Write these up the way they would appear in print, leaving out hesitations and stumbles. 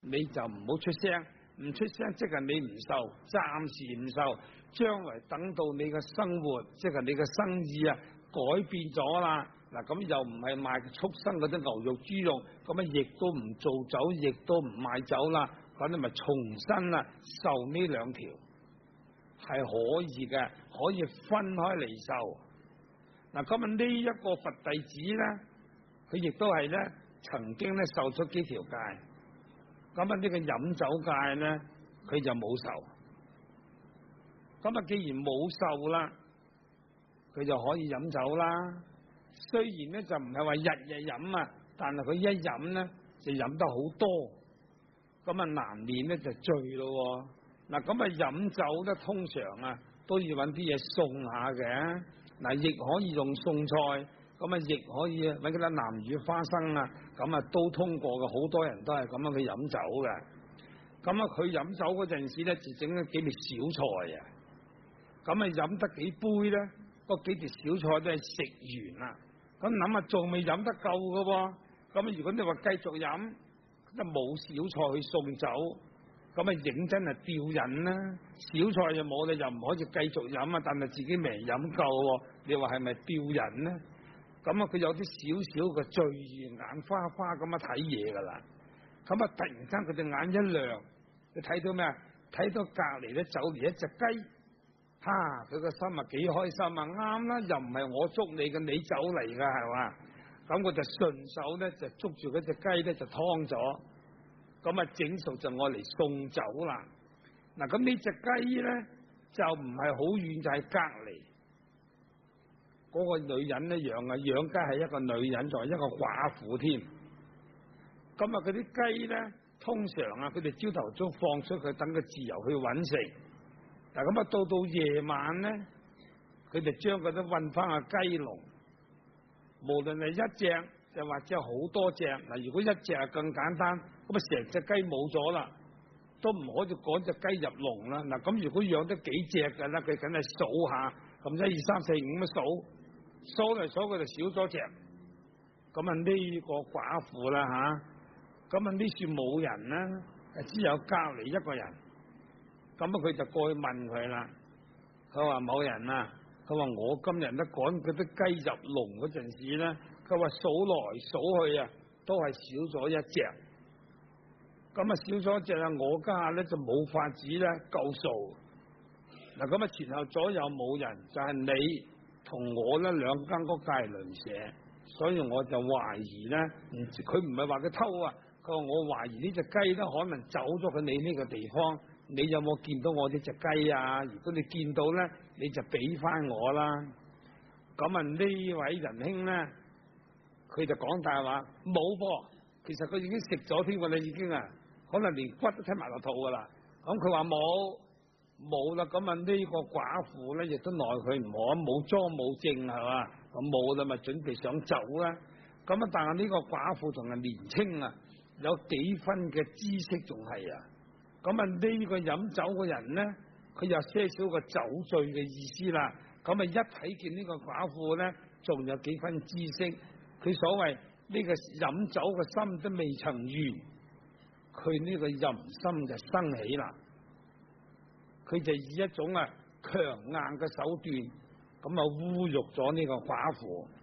你就唔好出聲，唔出聲即係你唔受，暫時唔受，將來等到你嘅生活，即係你嘅生意啊改變咗啦。嗱，咁又唔係賣畜生嗰啲牛肉豬肉，咁啊亦都唔做酒，亦都唔賣酒啦。咁你咪重新啊受呢兩條係可以嘅，可以分開嚟受。嗱，咁啊呢一個佛弟子咧，佢亦都係咧曾經咧受出幾條戒。咁啊呢個飲酒戒咧，佢就冇受。咁啊既然冇受啦，佢就可以飲酒啦。雖然咧就唔係話日日飲啊，但係佢一飲咧就飲得好多，咁啊難免咧就醉咯。嗱，咁啊飲酒咧通常啊都要揾啲嘢送下嘅，嗱亦可以用餸菜，咁啊亦可以揾嗰啲南乳花生啊，咁啊都通過嘅，好多人都係咁樣去飲酒嘅。咁啊佢飲酒嗰陣時咧就整咗幾碟小菜啊，咁啊飲得幾杯咧？嗰幾碟小菜都係食完啦，咁諗下仲未飲得夠噶喎，咁如果你話繼續飲，就冇小菜去送酒，咁啊認真係吊癮啦。小菜就冇，你又唔可以繼續飲啊，但係自己未飲夠，你話係咪吊癮呢？咁啊佢有啲少少嘅醉意，眼花花咁啊睇嘢噶啦，咁啊突然間佢隻眼一亮，你睇到咩啊？睇到隔籬咧走嚟一隻雞。佢個心啊幾開心啊，啱啦，又唔係我捉你嘅，你走嚟噶係嘛？咁我就順手咧就捉住嗰隻雞咧就劏咗，咁啊整熟就愛嚟送酒啦。嗱，咁呢隻雞咧就唔係好遠，就係隔籬嗰個女人一樣啊，養雞係一個女人，仲係一個寡婦添。咁啊嗰啲雞咧，通常啊佢哋朝頭早放出去，等佢自由去揾食。嗱，咁啊到夜晚咧，佢哋將佢都運翻個雞籠，無論係一隻又或者好多隻。嗱，如果一隻更簡單，咁啊成隻雞冇咗啦，都唔可以趕隻雞入籠啦。嗱，咁如果養得幾隻嘅咧，佢梗係數下，咁1、2、3、4、5咁數嚟數佢就少咗隻。咁啊呢個寡婦啦吓，咁啊呢處冇人啦，只有隔籬一個人。咁啊，佢就過去問佢啦。佢話某人啊，佢話我今日咧趕嗰啲雞入籠嗰陣時咧，佢話數來數去啊，都係少咗一隻。咁啊，少咗一隻啊，我家下咧就冇法子咧夠數。嗱，咁啊前後左右冇人，就係你同我咧兩間屋隔鄰舍，所以我就懷疑咧，佢唔係話佢偷啊，佢話我懷疑呢隻雞咧可能走咗去你呢個地方。你有冇見到我呢隻雞啊？如果你見到咧，你就俾翻我啦。咁啊呢位仁兄咧，佢就講大話，冇噃。其實佢已經食咗添㗎啦，已經啊，可能連骨都吞埋落肚噶啦。咁佢話冇啦。咁啊呢個寡婦咧，亦都奈佢唔何，冇贓冇證係嘛，咁冇啦，咪準備想走啦。咁啊，但係呢個寡婦仲係年青啊，有幾分嘅知識仲係啊。咁啊呢個飲酒嘅人咧，佢有些少個酒醉嘅意思啦。咁啊一睇見呢個寡婦咧，仲有幾分知識。佢所謂呢個飲酒嘅心都未曾完，佢呢個淫心就生起啦。佢就以一種啊強硬嘅手段，咁啊侮辱咗呢個寡婦。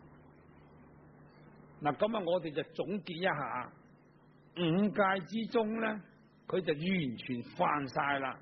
嗱，咁啊我哋就總結一下5戒之中咧。佢就完全犯晒啦。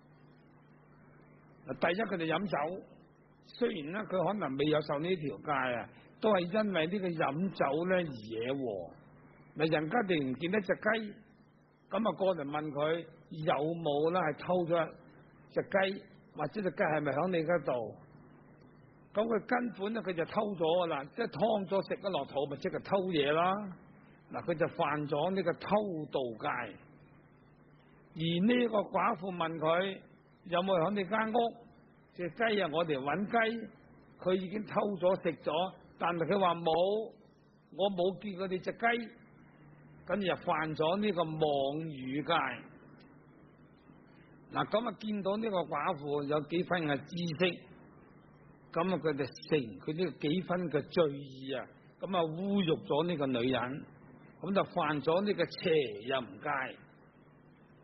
第一，佢哋飲酒，雖然咧佢可能未有受呢條戒啊，都係因為呢個飲酒咧而惹禍。嗱，人家哋唔見得隻雞，咁啊過嚟問佢有冇啦，係偷咗隻雞，或者隻雞係咪響你嗰度？咁佢根本咧佢就偷咗噶啦，即係劏咗食咗落肚，咪即係偷嘢啦。嗱，佢就犯咗呢個偷盜戒。而呢個寡婦問佢有冇喺你間屋隻雞啊？我哋揾雞，佢已經偷咗食咗，但係佢話冇，我冇見過你隻雞，跟住就犯咗呢個妄語戒。嗱，咁啊見到呢個寡婦有幾分嘅知識，咁啊佢就成佢呢個幾分嘅罪意啊，咁啊侮辱咗呢個女人，咁就犯咗呢個邪淫戒。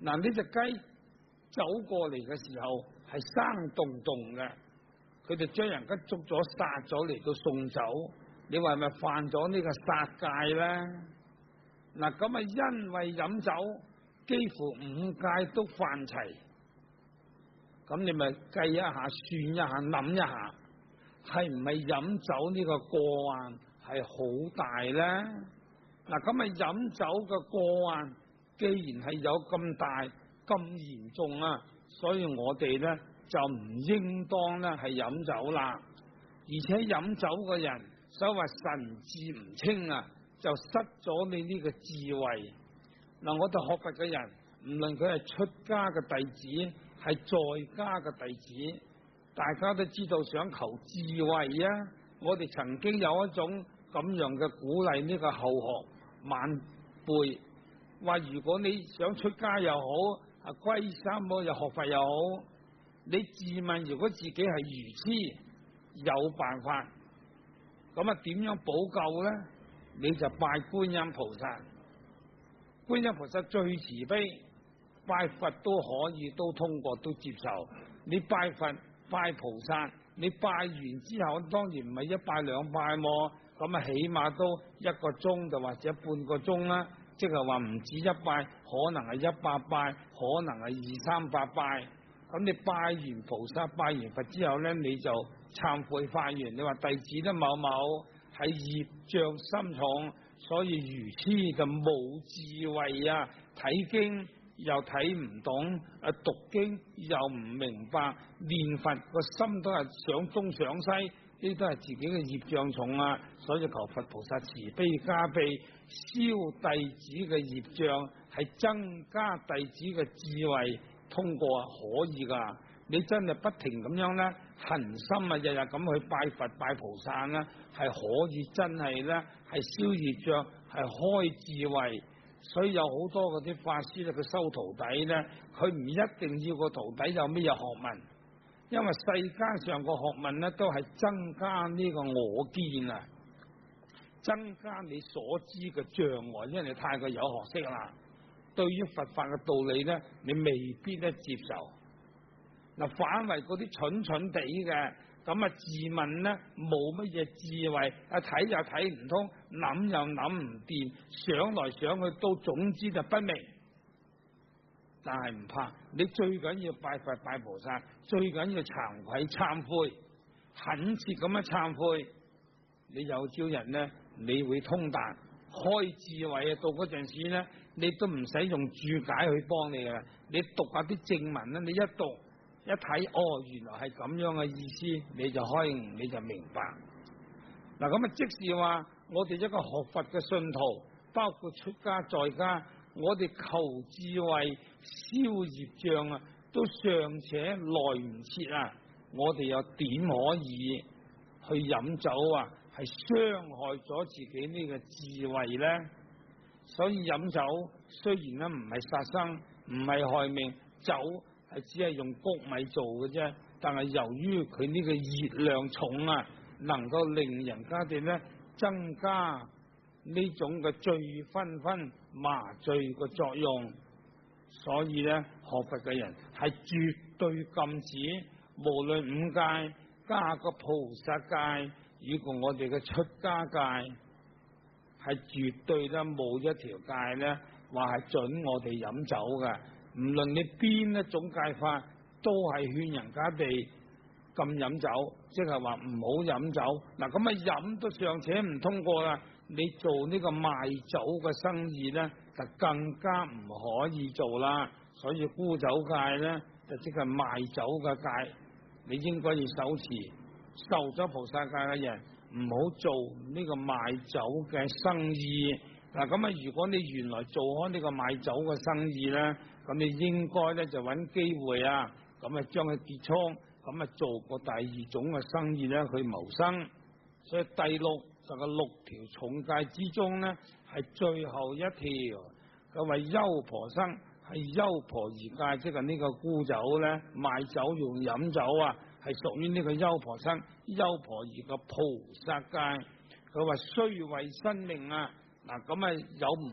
嗱，呢隻雞走過嚟嘅時候係生動動嘅，佢哋將人家捉咗殺咗嚟到送走，你話係咪犯咗呢個殺戒咧？嗱，咁啊因為飲酒幾乎5戒都犯齊，咁你咪計一下、算一下、諗一下，係唔係飲酒呢個過患係好大咧？嗱，咁啊飲酒嘅過患既然係有咁大咁嚴重啊，所以我哋咧就唔應當咧係飲酒啦。而且飲酒嘅人所謂神志唔清啊，就失咗你呢個智慧。嗱，我哋學佛嘅人，唔論佢係出家嘅弟子，係在家嘅弟子，大家都知道想求智慧啊。我哋曾經有一種咁樣嘅鼓勵呢個後學晚輩，話如果你想出家又好，皈三寶又學佛又好，你自問如果自己係愚痴，有辦法，咁啊點樣補救咧？你就拜觀音菩薩，觀音菩薩最慈悲，拜佛都可以都通過都接受。你拜佛拜菩薩，你拜完之後當然唔係1拜2拜喎，咁啊起碼都1個鐘就或者半個鐘啦，即係話唔止1拜，可能係100拜，可能係200-300拜。咁你拜完菩薩拜完佛之後咧，你就懺悔發願，你話弟子咧某某係業障深重，所以愚痴就冇智慧啊，睇經又睇唔懂，讀經又唔明白，念佛個心都係想東想西，呢都係自己嘅業障重啊，所以求佛菩薩慈悲加被，消弟子嘅業障，係增加弟子嘅智慧，通過可以噶。你真係不停咁樣咧，恒心啊，日日咁去拜佛拜菩薩咧，係可以真係咧係消業障，係開智慧。所以有好多嗰啲法師咧，佢收徒弟咧，佢唔一定要個徒弟有咩嘢學問，因為世間上個學問咧都係增加呢個我見啊，增加你所知嘅障礙，因為你太過有學識啦。對於佛法嘅道理咧，你未必咧接受。嗱，反為嗰啲蠢蠢地嘅，咁啊自問咧冇乜嘢智慧，睇又睇唔通，諗又諗唔掂，想來想去都總之就不明。但係唔怕，你最緊要拜佛拜菩薩，最緊要慚愧懺悔，懇切咁樣懺悔。你有朝日咧，你會通達開智慧啊！到嗰陣時咧，你都唔使用注解去幫你噶，你讀下啲正文咧，你一讀一睇，哦，原來係咁樣嘅意思，你就開悟，你就明白。嗱，咁啊，即是話我哋一個學佛嘅信徒，包括出家在家，我哋求智慧消業障啊，都尚且來唔切啊，我哋又點可以去飲酒啊？係傷害咗自己呢個智慧咧。所以飲酒雖然咧唔係殺生，唔係害命，酒係只係用穀米做嘅啫，但係由於佢呢個熱量重啊，能夠令人家哋咧增加呢種嘅醉醺醺麻醉嘅作用，所以咧學佛嘅人係絕對禁止，無論5戒加個菩薩戒，如果我哋嘅出家戒，係絕對咧冇一條戒咧話係准我哋飲酒嘅，唔論你邊一種戒法，都係勸人家哋禁飲酒，即係話唔好飲酒。嗱，咁啊飲都尚且唔通過啦，你做呢個賣酒嘅生意咧，就更加唔可以做啦。所以沽酒戒咧，就即係賣酒嘅戒，你應該要守持。受咗菩薩戒嘅人，唔好做呢個賣酒嘅生意。嗱，咁啊，如果你原來做開呢個賣酒嘅生意咧，咁你應該咧就揾機會啊，咁啊將佢結倉，咁啊做個第2種嘅生意咧去謀生。所以第6就係6條重戒之中咧，係最後一條，佢為優婆生，係優婆夷戒，即係呢個沽酒咧，賣酒用飲酒啊，係屬於呢個優婆生、優婆夷嘅菩薩戒。佢話雖為生命啊，嗱，咁啊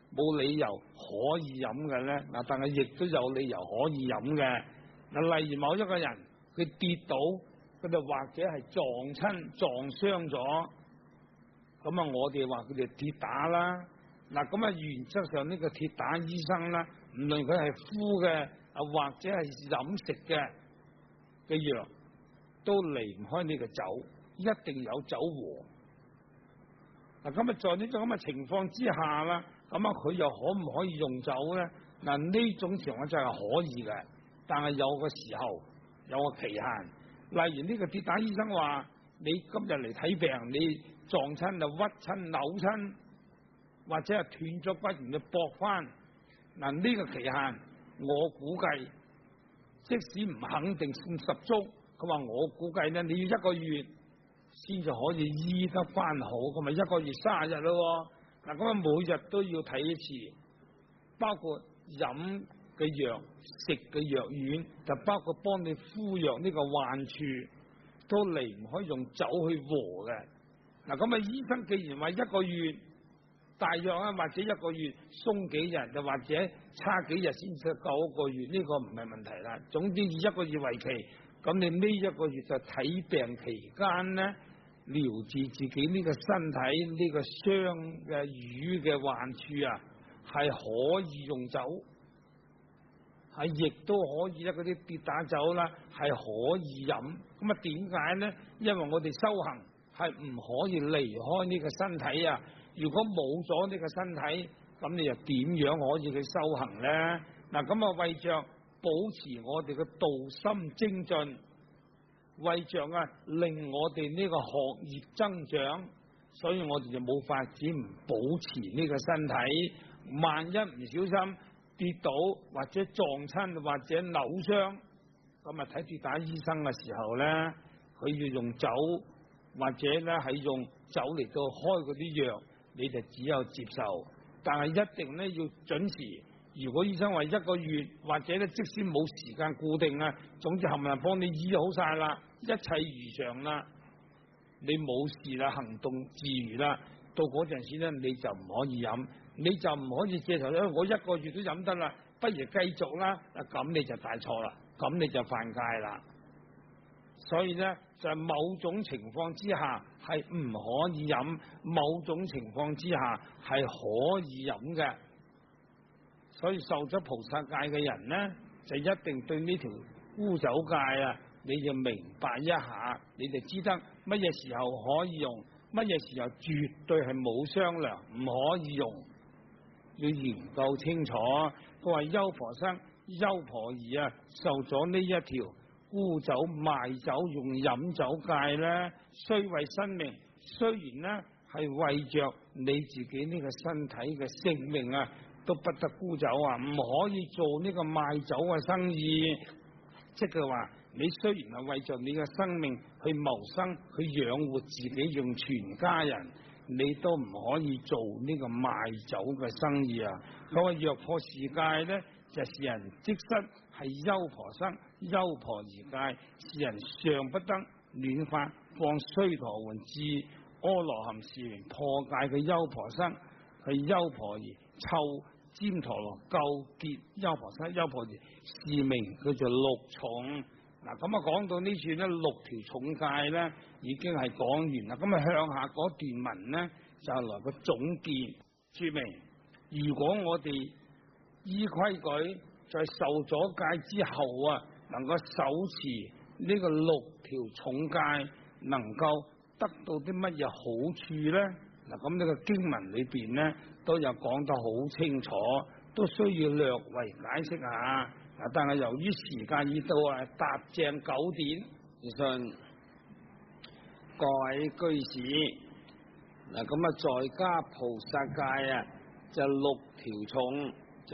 冇理由可以飲嘅咧？嗱，但係亦都有理由可以飲嘅。嗱，例如某一個人佢跌倒，佢就或者係撞親、撞傷咗，咁啊，我哋話佢哋跌打啦。嗱，咁啊，原則上呢個跌打醫生啦，唔論佢係敷嘅啊，或者係飲食嘅藥，都離唔開呢個酒，一定有酒禍。嗱，咁啊，在呢種咁嘅情況之下啦，咁啊，佢又可唔可以用酒咧？嗱，呢種情況就係可以嘅，但係有個時候，有個期限。例如呢個跌打醫生話：你今日嚟睇病，你撞親就屈親、扭親，或者係斷咗骨，然後駁翻。嗱，呢個期限，我估計即使唔肯定算十足，佢話我估計咧，你要1個月先至可以醫得翻好，咁咪1個月30日咯。嗱，咁啊，每日都要睇一次，包括飲嘅藥、食嘅藥丸，就包括幫你敷藥呢個患處，都離唔開用酒去和嘅。嗱，咁啊，醫生既然話1個月，大約啊，或者1個月鬆幾日，就或者差幾日先至夠1個月，呢個唔係問題啦。總之以1個月為期，咁你呢1個月就睇病期間呢，療治自己呢個身體呢個傷嘅瘀嘅患處啊，係可以用酒。係亦都可以咧，嗰啲跌打酒啦，係可以飲。咁啊，點解咧？因為我哋修行係唔可以離開呢個身體啊。如果冇咗呢個身體，咁你又點樣可以去修行咧？嗱，咁啊，為着保持我哋嘅道心精進，為着啊令我哋呢個學業增長，所以我哋就冇法子唔保持呢個身體。萬一唔小心跌倒或者撞親或者扭傷，咁啊睇跌打醫生嘅時候咧，佢要用酒或者咧係用酒嚟到開嗰啲藥，你就只有接受，但係一定咧要準時。如果醫生話1個月，或者咧即使冇時間固定啊，總之冚唪唥幫你醫好晒啦，一切如常啦，你冇事啦，行動自如啦，到嗰陣時咧你就唔可以飲。你就唔可以借頭，因為我1個月都飲得啦，不如繼續啦。咁你就大錯啦，咁你就犯戒啦。所以咧，就係某種情況之下係唔可以飲，某種情況之下係可以飲嘅。所以受咗菩薩戒嘅人咧，就一定對呢條污酒戒啊，你就明白一下，你就知得乜嘢時候可以用，乜嘢時候絕對係冇商量，唔可以用。要研究清楚。佢話優婆塞、優婆夷啊，受咗呢一條污酒賣酒用飲酒戒咧，雖為生命，雖然咧係為着你自己呢個身體嘅性命啊，都不得沽酒啊，唔可以做呢個賣酒嘅生意。即係話你雖然係為着你嘅生命去謀生，去養活自己，用全家人，你都唔可以做呢個賣酒嘅生意啊！佢話若破是戒咧，就是人即失係優婆塞、優婆夷戒，是人尚不得暖發放須陀洹至阿羅漢時名破戒嘅優婆塞，係優婆夷臭旃陀羅垢結優婆塞、優婆夷是名叫做6重。嗱，咁啊講到呢處咧6條重戒咧已經係講完啦。咁啊向下嗰段文咧就來個總結，說明如果我哋依規矩在受咗戒之後啊，能夠手持呢個6條重戒，能夠得到啲乜嘢好處咧？嗱，咁呢個經文裏邊咧都有講得好清楚，都需要略為解釋下。但係由於時間已到啊，踏正9點，信各位居士，嗱咁啊，在家菩薩戒啊，就6條重，就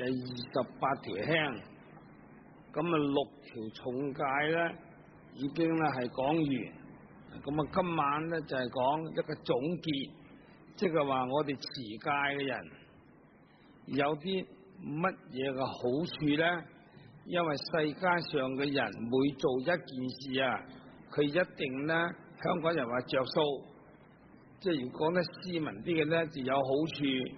28條輕。咁啊，6條重戒咧，已經咧係講完。咁啊，今晚咧就係講一個總結，即係話我哋持戒嘅人有啲乜嘢嘅好處咧？因為世間上嘅人每做一件事啊，佢一定咧，香港人話着數，即係如果咧斯文啲嘅咧就有好處，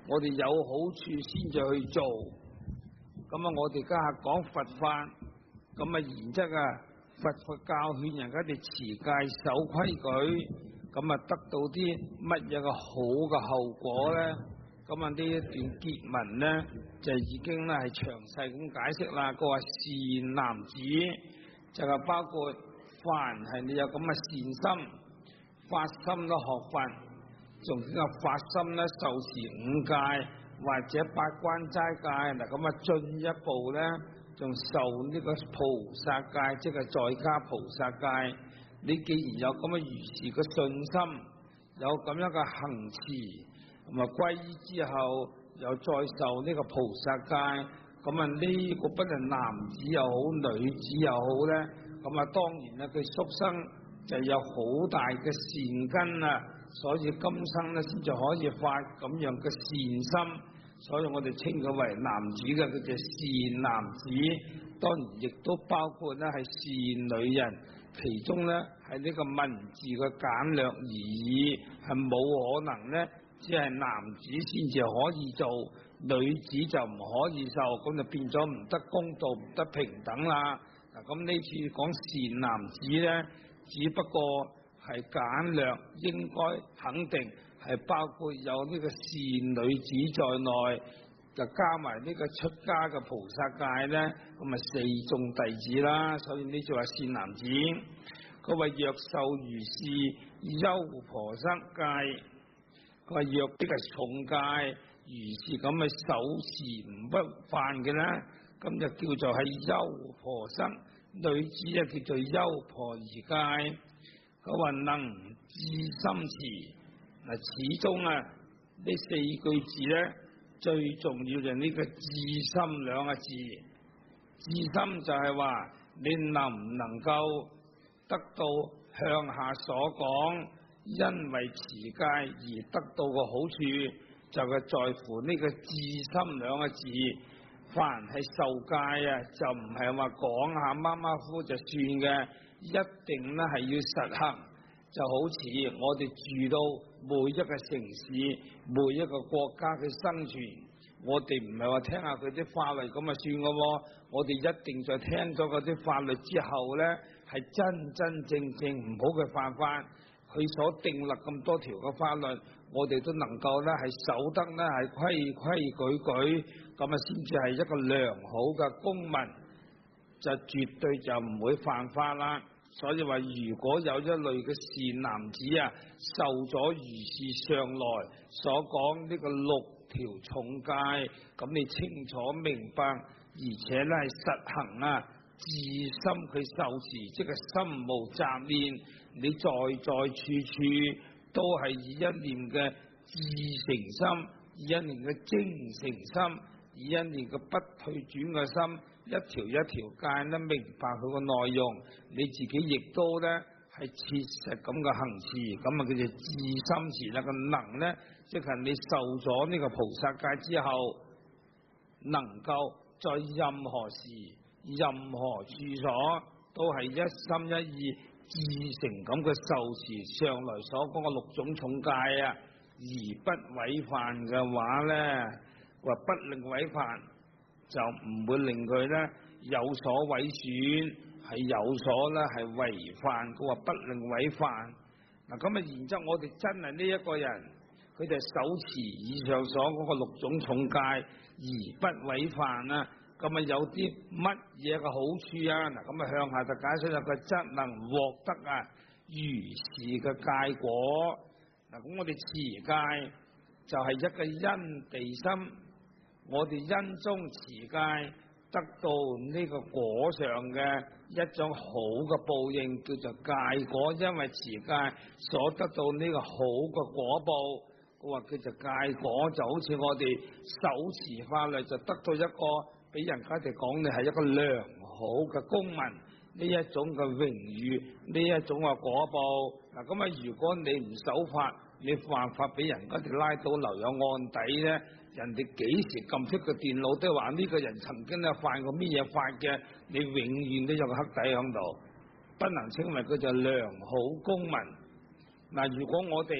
我哋有好處先至去做。咁啊，我哋家下講佛法，咁啊，然之後佛教勸人家哋持戒守規矩，咁啊，得到啲乜嘢嘅好嘅後果咧？咁啊，呢一段結文咧就已經咧係詳細咁解釋啦。佢話善男子就係包括凡係你有咁嘅善心、發心都學佛，仲有發心咧受持五戒或者八關齋戒，嗱咁啊進一步咧仲受呢個菩薩戒，即係在家菩薩戒。你既然有咁嘅如是嘅信心，有咁樣嘅行持，咁啊皈依之後又再受呢個菩薩戒，咁啊呢個不論男子又好女子又好咧，咁啊當然咧佢宿生就有好大嘅善根啊，所以今生咧先至可以發咁樣嘅善心，所以我哋稱佢為男子嘅，佢就善男子。當然亦都包括咧係善女人，其中咧係呢個文字嘅簡略而已，係冇可能咧只係男子先至可以做，女子就唔可以受，咁就變咗唔得公道，唔得平等啦。嗱，咁呢次講善男子咧，只不過係簡略，應該肯定係包括有呢個善女子在內，就加埋呢個出家嘅菩薩戒咧，咁咪四眾弟子啦。所以呢就話善男子，佢話若受如是優婆塞戒，佢話若呢個重戒，如是咁嘅守持唔不犯嘅咧，咁就叫做係優婆塞。女子就叫做優婆夷戒。佢話能至心持，嗱始終啊呢四句字咧，最重要就係呢個至心兩個字。至心就係話你能唔能夠得到向下所講，因為持戒而得到嘅好處，就係在乎呢個至心兩個字。凡係受戒啊，就唔係話講下馬馬虎就算嘅，一定咧係要實行。就好似我哋住到每一個城市、每一個國家嘅生存，我哋唔係話聽下佢啲法律咁啊算嘅喎，我哋一定在聽咗嗰啲法律之後咧，係真真正正唔好嘅犯法。佢所訂立咁多條嘅法律，我哋都能夠咧係守得咧係規規矩矩，咁啊先至係一個良好嘅公民，就絕對就唔會犯法啦。所以話如果有一類嘅善男子啊，受咗如是上來所講呢個6條重戒，咁你清楚明白，而且咧係實行啊，至心佢受持，即係心無雜念，你在處處都係以一念嘅至誠心，以一念嘅精誠心，以一念嘅不退轉嘅心，一條一條戒咧明白佢個內容，你自己亦都咧係切實咁嘅行持，咁啊叫做至心持啦。個能咧，即係你受咗呢個菩薩戒之後，能夠在任何時、任何處所都係一心一意、至誠咁嘅受持上來所講嘅6種重戒啊，而不違犯嘅話咧，話不令違犯，就唔會令佢咧有所毀損，係有所咧係違犯。佢話不令違犯。嗱咁啊，然之後我哋真係呢一個人，佢就手持以上所嗰個6種重戒而不違犯啊。咁啊有啲乜嘢嘅好處啊？嗱咁啊向下就解釋啦，佢則能獲得啊如是嘅戒果。嗱咁我哋持戒就係一個因地心，我哋因中持戒得到呢個果上嘅一種好嘅報應，叫做戒果。因為持戒所得到呢個好嘅果報，佢話叫做戒果，就好似我哋手持法律就得到一個俾人家哋講你係一個良好嘅公民，呢一種嘅榮譽，呢一種嘅果報。嗱咁啊，如果你唔守法，你犯法俾人家哋拉到留有案底咧，人哋幾時撳出個電腦都話呢個人曾經咧犯過咩嘢法嘅，你永遠都有個黑底喺度，不能稱為佢就良好公民。嗱，如果我哋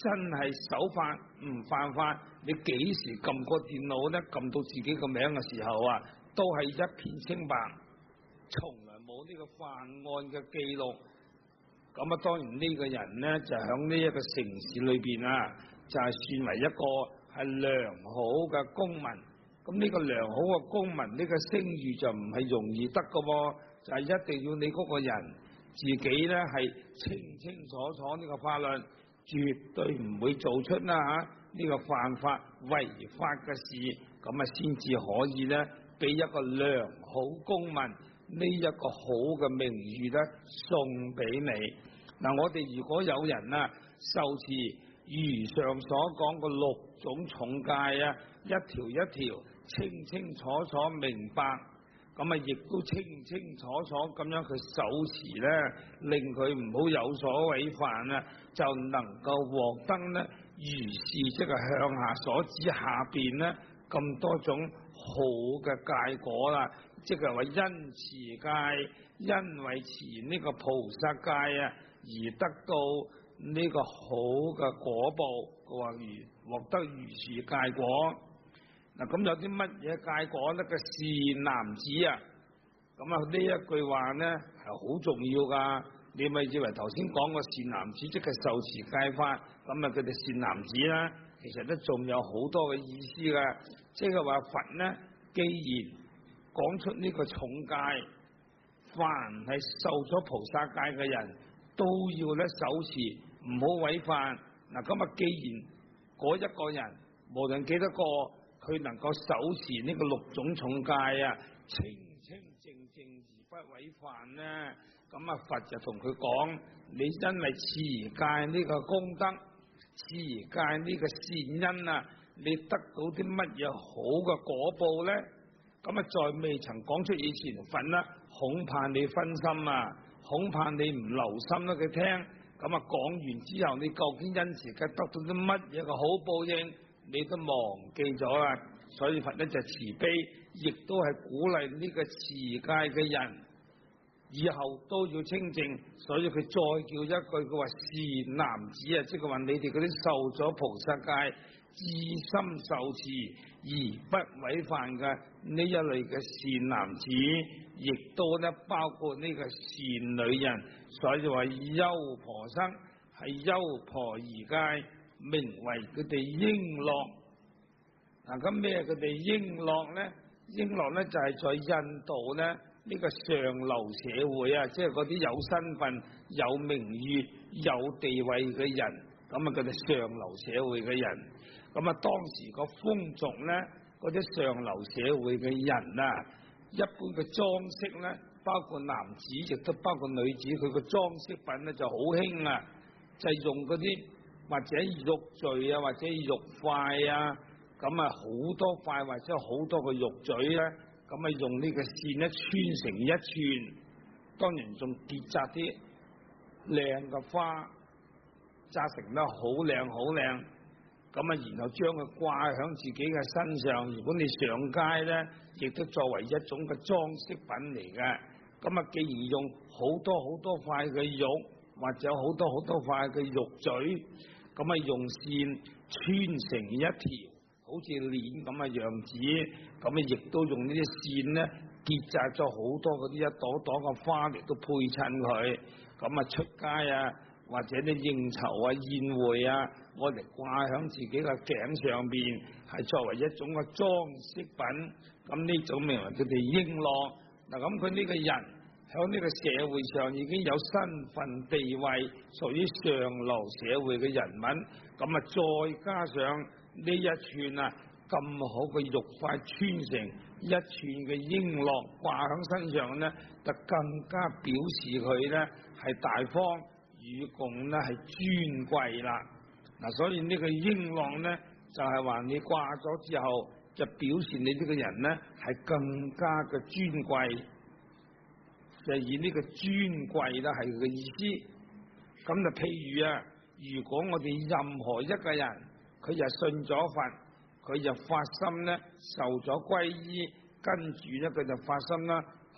真係守法唔犯法，你幾時撳個電腦咧，撳到自己個名嘅時候啊，都係一片清白，從來冇呢個犯案嘅記錄。咁啊，當然呢個人咧就響呢一個城市裏邊啊，就係算為一個係良好嘅公民。咁呢個良好嘅公民，呢個聲譽就唔係容易得㗎，就係一定要你嗰個人自己咧係清清楚楚呢個法律，絕對唔會做出啦呢個犯法違法嘅事，咁啊先至可以咧俾一個良好公民呢一個好嘅名譽咧送俾你。嗱，我哋如果有人啊受持如上所講嘅6種重戒啊，一條一條清清楚楚明白，咁啊亦都清清楚楚咁樣去守持咧，令佢唔好有所違犯啊，就能夠獲得咧如是即係向下所指下邊咧咁多種好嘅戒果啦，即係話因持戒，因為持呢個菩薩戒啊，而得到呢個好嘅果報，佢話如獲得如是戒果。嗱，咁有啲乜嘢戒果咧？個善男子啊，咁啊呢一句話咧係好重要噶。你咪以為頭先講個善男子即係受持戒法，咁啊佢哋善男子啦，其實都仲有好多嘅意思噶。即係話佛咧，既然講出呢個重戒，凡係受咗菩薩戒嘅人都要咧守持，唔好違犯。嗱，咁啊既然嗰一個人無論幾多個，佢能夠守持呢個6種重戒啊，清清淨淨而不違犯呢，咁啊佛就同佢講：你因為持戒呢個功德，持戒呢個善因啊，你得到啲乜嘢好嘅果報呢？咁啊在未曾講出以前佛啦，恐怕你分心啊，恐怕你唔留心啦佢聽。咁啊講完之後，你究竟因持戒得到啲乜嘢嘅好報應？你都忘記咗啦，所以佛咧就慈悲，亦都係鼓勵呢個持戒嘅人以後都要清淨，所以佢再叫一句，佢話善男子啊，即係話你哋嗰啲受咗菩薩戒、至心受持而不違犯嘅呢一類嘅善男子，亦都咧包括呢個善女人，所以話優婆生係優婆夷戒，名為佢哋瓔珞。嗱，咁咩佢哋瓔珞咧？瓔珞咧就係在印度咧呢個上流社會啊，即係嗰啲有身份、有名譽、有地位嘅人，咁啊佢哋上流社會嘅人。咁啊當時個風俗咧，嗰啲上流社會嘅人啊，一般嘅裝飾咧，包括男子亦都包括女子，佢個裝飾品咧就好興啊，就係用嗰啲或者玉墜啊，或者玉塊啊，咁啊好多塊或者好多個玉嘴咧，咁啊用呢個線咧穿成一串，當然仲結紮啲靚嘅花，紮成得好靚好靚，咁啊然後將佢掛響自己嘅身上，如果你上街咧，亦都作為一種嘅裝飾品嚟嘅。咁啊既然用好多好多塊嘅玉，或者好多好多塊嘅玉嘴，咁啊用線穿成一條好似鏈咁嘅樣子，咁啊亦都用呢啲線咧結紮咗好多嗰啲一朵朵嘅花嚟都配襯佢，咁啊出街啊或者啲應酬啊宴會啊，我哋掛響自己嘅頸上邊，係作為一種嘅裝飾品，咁呢種名為佢哋瓔珞。嗱，咁佢呢個人響呢個社會上已經有身份地位，屬於上流社會嘅人物，咁啊再加上呢一串啊咁好嘅玉塊穿成一串嘅瓔珞掛響身上咧，就更加表示佢咧係大方與共咧係尊貴啦。嗱，所以呢個瓔珞咧就係話你掛咗之後，就表示你呢個人咧係更加嘅尊貴，就以呢個尊貴啦係佢嘅意思。咁就譬如啊，如果我哋任何一個人佢就信咗佛，佢就發心咧受咗皈依，跟住咧佢就發心啦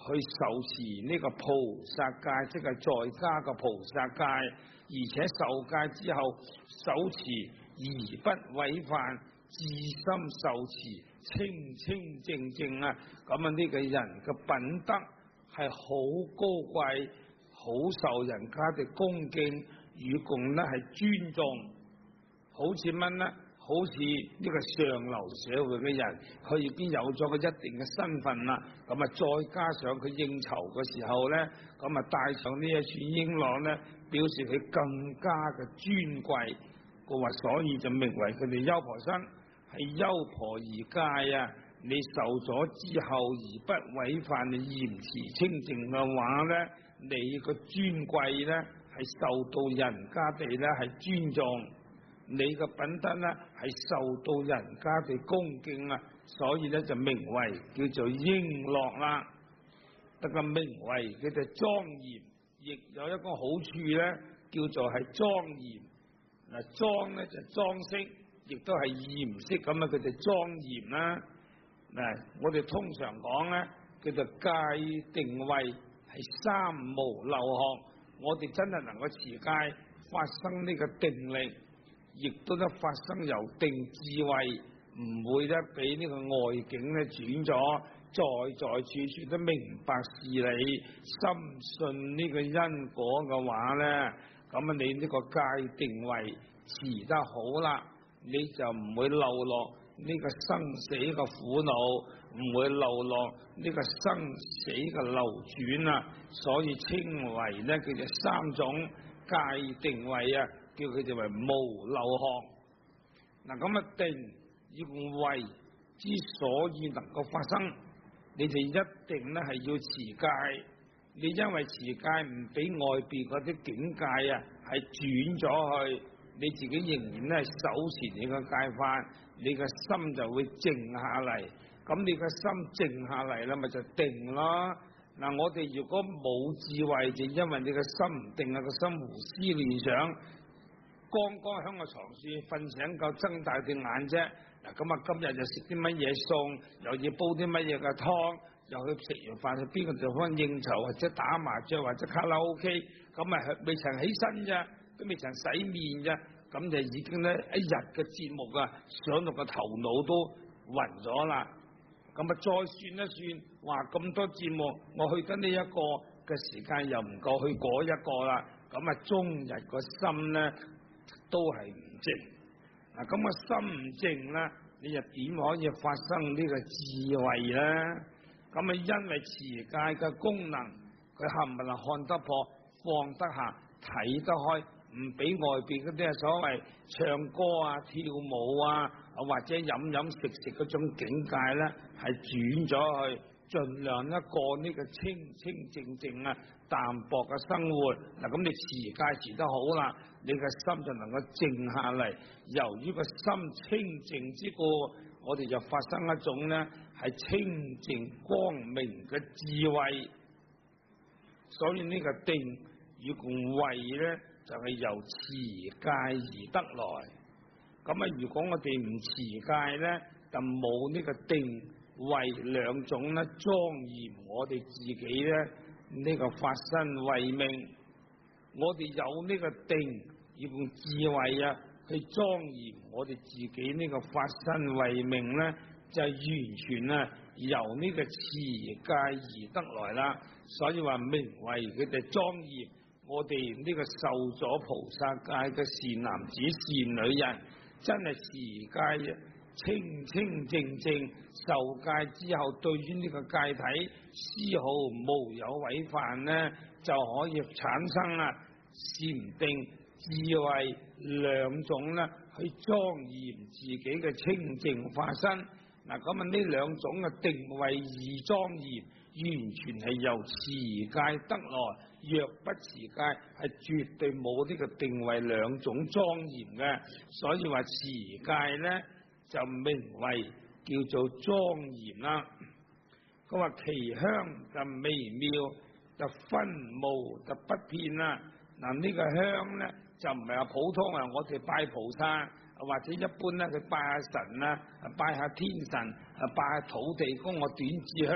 去受持呢個菩薩戒，即係在家嘅菩薩戒，而且受戒之後手持而不違犯，自心受持，清清淨淨啊！咁啊，呢個人嘅品德係好高貴，好受人家嘅恭敬與共呢係尊重，好似乜呢？好似呢個上流社會嘅人，佢已經有咗個一定嘅身份啦。咁啊，再加上佢應酬嘅時候咧，咁啊帶上呢一串瓔珞咧，表示佢更加嘅尊貴。佢話所以就名為佢哋優婆塞，係優婆夷戒啊！你受咗之後而不違犯，你嚴持清淨嘅話咧，你個尊貴咧係受到人家哋咧係尊重。你嘅品德咧係受到人家嘅恭敬啊，所以咧就名為叫做瓔珞啦。得個名為叫做莊嚴，亦有一個好處咧，叫做係莊嚴。嗱，莊咧就裝飾，亦都係嚴飾咁啊，佢哋莊嚴啦。嗱，我哋通常講咧，叫做戒定慧係三無漏學，我哋真係能夠持戒，發生呢個定力。亦都得發生由定智慧，唔會咧俾呢個外境咧轉咗，在處處都明白事理，深信呢個因果嘅話咧，咁啊你呢個戒定慧持得好啦，你就唔會漏落呢個生死嘅苦惱，唔會漏落呢個生死嘅流轉啊，所以稱為咧叫做三種戒定慧啊。叫佢哋為無漏學。嗱，咁啊定要慧之所以能夠發生，你哋一定咧係要持戒。你因為持戒唔俾外邊嗰啲境界啊係轉咗去，你自己仍然咧係守持你個戒法，你個心就會靜下嚟。咁你個心靜下嚟啦，咪就定咯。嗱，我哋如果冇智慧，就因為你個心唔定啊，個心胡思亂想。剛剛喺個床上瞓醒夠睜大對眼啫，嗱咁啊今日就食啲乜嘢餸，又要煲啲乜嘢嘅湯，又去食完飯去邊個地方應酬或者打麻雀或者卡拉 OK， 咁啊未曾起身咋，都未曾洗面咋，咁就已經咧一日嘅節目啊上到個頭腦都暈咗啦，咁啊再算一算，話咁多節目我去得呢一個嘅時間又唔夠去嗰一個啦，咁啊終日個心咧都係唔靜，嗱咁個心唔靜啦，你又點可以發生呢個智慧咧？咁啊，因為持戒嘅功能，佢冚唪唥看得破、放得下、睇得開，唔俾外邊嗰啲所謂唱歌啊、跳舞啊，或者飲食嗰種境界咧，係轉咗去，盡量一過呢個清清靜靜啊、淡薄嘅生活。嗱，咁你持戒持得好啦，你嘅心就能夠靜下嚟。由於個心清靜之故，我哋就發生一種咧係清淨光明嘅智慧。所以呢個定與共慧咧，就係由持戒而得來。咁啊，如果我哋唔持戒咧，就冇呢個定慧兩種咧莊嚴我哋自己咧呢個法身慧命。我哋有呢個定與共智慧啊，去莊嚴我哋自己呢個法身慧命咧，就係完全啊由呢個持戒而得來啦。所以話名為佢哋莊嚴我哋呢個受咗菩薩戒嘅善男子善女人，真係持戒清清淨淨，受戒之後對於呢個戒體絲毫無有違犯呢，就可以產生啊禪定智慧兩種咧，去莊嚴自己嘅清淨化身。嗱，咁啊呢兩種嘅定慧而莊嚴，完全係由持戒得來。若不持戒，係絕對冇呢個定慧兩種莊嚴嘅。所以話持戒咧，就名為叫做莊嚴啦。佢話其香就微妙，就分無就不遍啦。嗱，呢個香咧就唔係話普通啊，我哋拜菩薩或者一般咧，佢拜下神啊，拜下天神啊，拜下土地公個短枝香，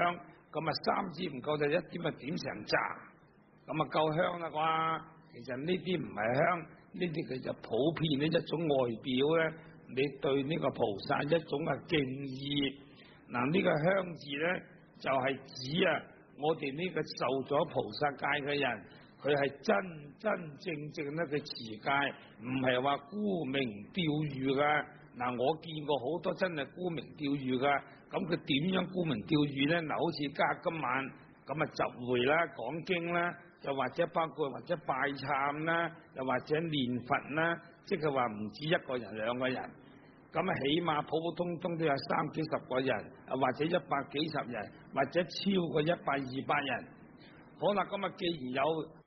咁啊3支唔夠就1點啊點成扎，咁啊夠香啦啩？其實呢啲唔係香，呢啲其實普遍呢一種外表咧，你對呢個菩薩一種嘅敬意。嗱，呢個香字咧就係指啊，我哋呢個受咗菩薩戒嘅人，佢係真真正正咧嘅持戒，唔係話沽名釣譽噶。嗱，我見過好多真係沽名釣譽噶，咁佢點樣沽名釣譽咧？嗱，好似今晚咁啊集會啦、講經啦，又或者包括或者拜懺啦，又或者念佛啦，即係話唔止一個人兩個人，咁啊起碼普普通通都有30幾10個人，啊或者100幾10人，或者超過100、200人。好啦，咁啊既然有